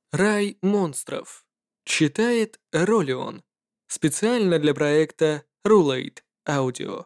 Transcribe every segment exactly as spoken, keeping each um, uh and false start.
Рай монстров. Читает Ролион. Специально для проекта Rulate Audio.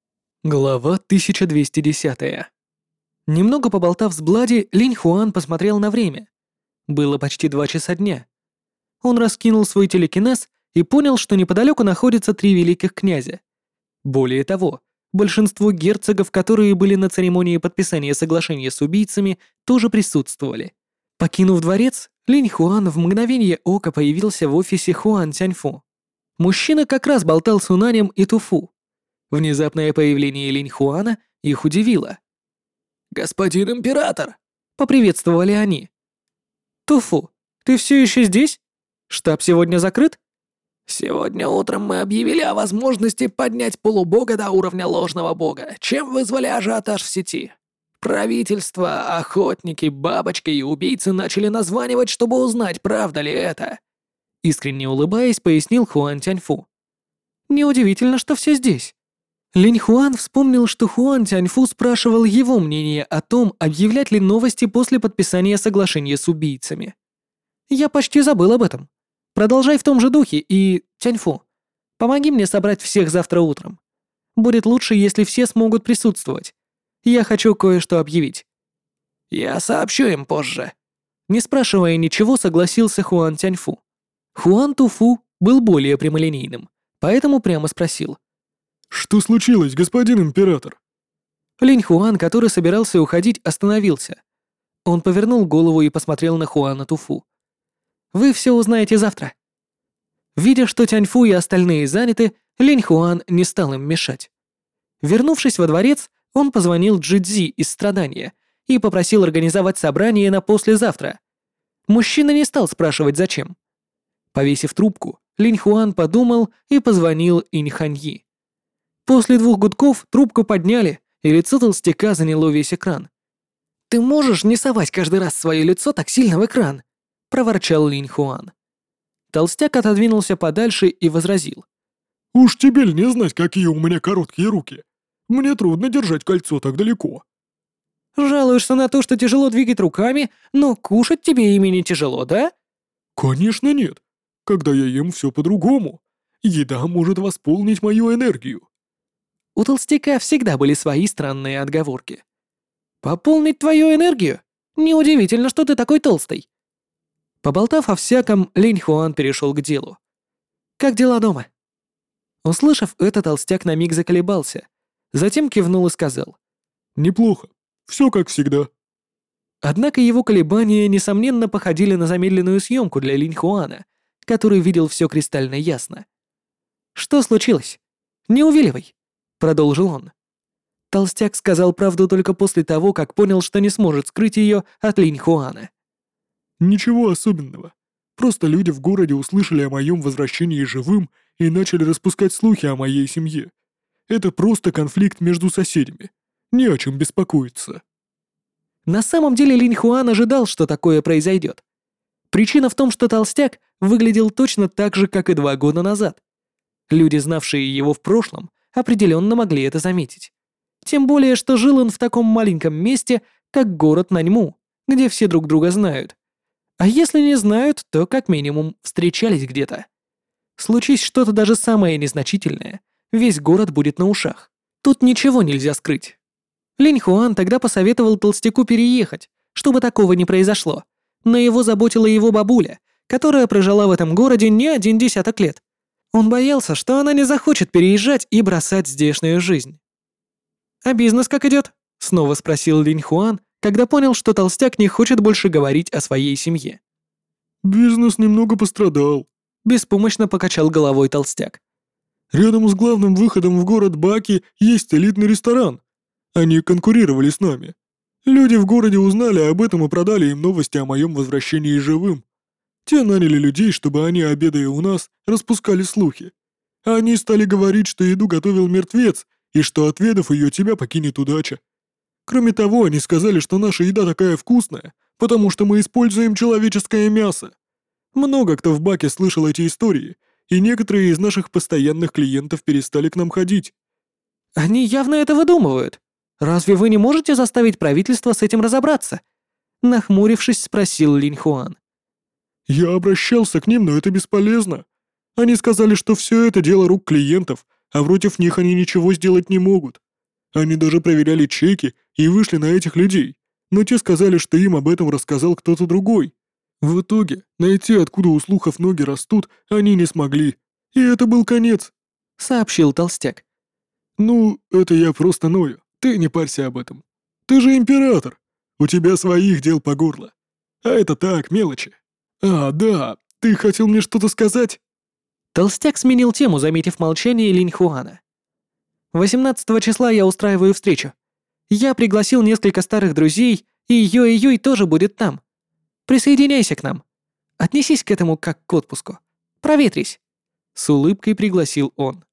Глава тысяча двести десять. Немного поболтав с Блади, Линь Хуан посмотрел на время. Было почти два часа дня. Он раскинул свой телекинез и понял, что неподалеку находятся три великих князя. Более того, большинство герцогов, которые были на церемонии подписания соглашения с убийцами, тоже присутствовали. Покинув дворец, Линь Хуан в мгновение ока появился в офисе Хуан Тяньфу. Мужчина как раз болтал с Унанем и Туфу. Внезапное появление Линь Хуана их удивило. «Господин император!» — поприветствовали они. «Туфу, ты все еще здесь? Штаб сегодня закрыт?» «Сегодня утром мы объявили о возможности поднять полубога до уровня ложного бога, чем вызвали ажиотаж в сети. Правительство, охотники, бабочки и убийцы начали названивать, чтобы узнать, правда ли это». Искренне улыбаясь, пояснил Хуан Тяньфу. «Неудивительно, что все здесь». Линь Хуан вспомнил, что Хуан Тяньфу спрашивал его мнение о том, объявлять ли новости после подписания соглашения с убийцами. «Я почти забыл об этом. Продолжай в том же духе и, Тяньфу, помоги мне собрать всех завтра утром. Будет лучше, если все смогут присутствовать. Я хочу кое-что объявить». «Я сообщу им позже». Не спрашивая ничего, согласился Хуан Тяньфу. Хуан Туфу был более прямолинейным, поэтому прямо спросил. «Что случилось, господин император?» Линь Хуан, который собирался уходить, остановился. Он повернул голову и посмотрел на Хуана Туфу. «Вы все узнаете завтра». Видя, что Тяньфу и остальные заняты, Линь Хуан не стал им мешать. Вернувшись во дворец, он позвонил Джидзи из Страдания и попросил организовать собрание на послезавтра. Мужчина не стал спрашивать, зачем. Повесив трубку, Линь Хуан подумал и позвонил Инь Ханьи. После двух гудков трубку подняли, и лицо толстяка заняло весь экран. «Ты можешь не совать каждый раз свое лицо так сильно в экран?» — проворчал Линь Хуан. Толстяк отодвинулся подальше и возразил. «Уж тебе ли не знать, какие у меня короткие руки? Мне трудно держать кольцо так далеко». «Жалуешься на то, что тяжело двигать руками, но кушать тебе ими не тяжело, да?» «Конечно нет. Когда я ем все по-другому. Еда может восполнить мою энергию». У толстяка всегда были свои странные отговорки. «Пополнить твою энергию? Неудивительно, что ты такой толстый». Поболтав о всяком, Линь Хуан перешел к делу. «Как дела дома?» Услышав это, толстяк на миг заколебался, затем кивнул и сказал. «Неплохо. Все как всегда». Однако его колебания, несомненно, походили на замедленную съемку для Линь Хуана, который видел все кристально ясно. «Что случилось? Не увиливай», — продолжил он. Толстяк сказал правду только после того, как понял, что не сможет скрыть ее от Линь Хуана. «Ничего особенного. Просто люди в городе услышали о моем возвращении живым и начали распускать слухи о моей семье. Это просто конфликт между соседями. Не о чем беспокоиться». На самом деле Линь Хуан ожидал, что такое произойдет. Причина в том, что толстяк выглядел точно так же, как и два года назад. Люди, знавшие его в прошлом, определенно могли это заметить. Тем более, что жил он в таком маленьком месте, как город Наньму, где все друг друга знают. А если не знают, то как минимум встречались где-то. Случись что-то даже самое незначительное, весь город будет на ушах. Тут ничего нельзя скрыть. Линь Хуан тогда посоветовал толстяку переехать, чтобы такого не произошло, но его заботила его бабуля, которая прожила в этом городе не один десяток лет. Он боялся, что она не захочет переезжать и бросать здешнюю жизнь. «А бизнес как идет?» — снова спросил Линь Хуан, когда понял, что толстяк не хочет больше говорить о своей семье. «Бизнес немного пострадал», — беспомощно покачал головой толстяк. «Рядом с главным выходом в город Баки есть элитный ресторан. Они конкурировали с нами. Люди в городе узнали об этом и продали им новости о моем возвращении живым. Те наняли людей, чтобы они, обедая у нас, распускали слухи. Они стали говорить, что еду готовил мертвец, и что, отведав ее, тебя покинет удача. Кроме того, они сказали, что наша еда такая вкусная, потому что мы используем человеческое мясо. Много кто в Баке слышал эти истории, и некоторые из наших постоянных клиентов перестали к нам ходить». «Они явно это выдумывают. Разве вы не можете заставить правительство с этим разобраться?» Нахмурившись, спросил Линь Хуан. Я обращался к ним, но это бесполезно. Они сказали, что все это дело рук клиентов, а против них они ничего сделать не могут. Они даже проверяли чеки и вышли на этих людей, но те сказали, что им об этом рассказал кто-то другой. В итоге найти, откуда у слухов ноги растут, они не смогли. И это был конец. Сообщил толстяк. Ну, это я просто ною. Ты не парься об этом. Ты же император. У тебя своих дел по горло. А это так, мелочи. А, да, ты хотел мне что-то сказать? Толстяк сменил тему, заметив молчание Линьхуана. восемнадцатого числа я устраиваю встречу. Я пригласил несколько старых друзей, и Юй-Юй тоже будет там. Присоединяйся к нам. Отнесись к этому как к отпуску. Проветрись. С улыбкой пригласил он.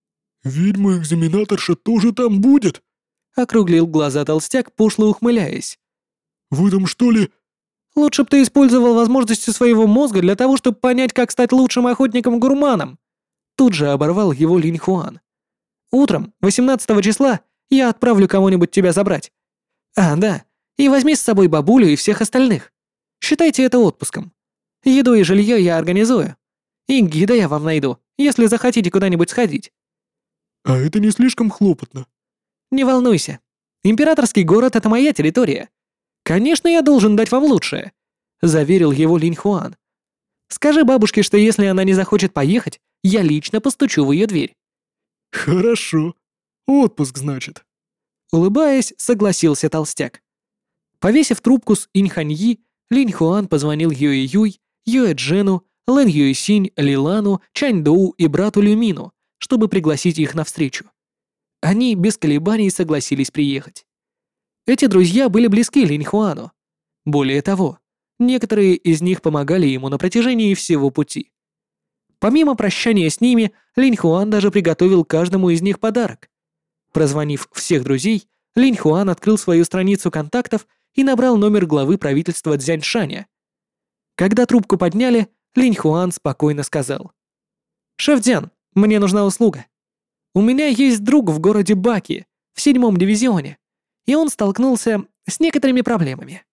«Ведьма-экзаменаторша тоже там будет?» Округлил глаза толстяк, пошло ухмыляясь. «Вы там что ли...» Лучше бы ты использовал возможности своего мозга для того, чтобы понять, как стать лучшим охотником-гурманом. Тут же оборвал его Линьхуан. Утром, восемнадцатого числа, я отправлю кого-нибудь тебя забрать. А, да, и возьми с собой бабулю и всех остальных. Считайте это отпуском. Еду и жилье я организую. И гида я вам найду, если захотите куда-нибудь сходить. «А это не слишком хлопотно?» Не волнуйся. Императорский город — это моя территория. Конечно, я должен дать вам лучшее, заверил его Линьхуан. Скажи бабушке, что если она не захочет поехать, я лично постучу в ее дверь. «Хорошо. Отпуск, значит». Улыбаясь, согласился толстяк. Повесив трубку с Иньханьи, Линьхуан позвонил Юэ-Юй, Юэ-Джену, Лэн Юэ-Синь, Лилану, Чаньдоу и брату Люмину, чтобы пригласить их на встречу. Они без колебаний согласились приехать. Эти друзья были близки Линьхуану. Более того, некоторые из них помогали ему на протяжении всего пути. Помимо прощания с ними, Линьхуан даже приготовил каждому из них подарок. Прозвонив всех друзей, Линьхуан открыл свою страницу контактов и набрал номер главы правительства Цзяньшаня. Когда трубку подняли, Линьхуан спокойно сказал: «Шеф Дзян, мне нужна услуга. У меня есть друг в городе Баки, в седьмом дивизионе, и он столкнулся с некоторыми проблемами.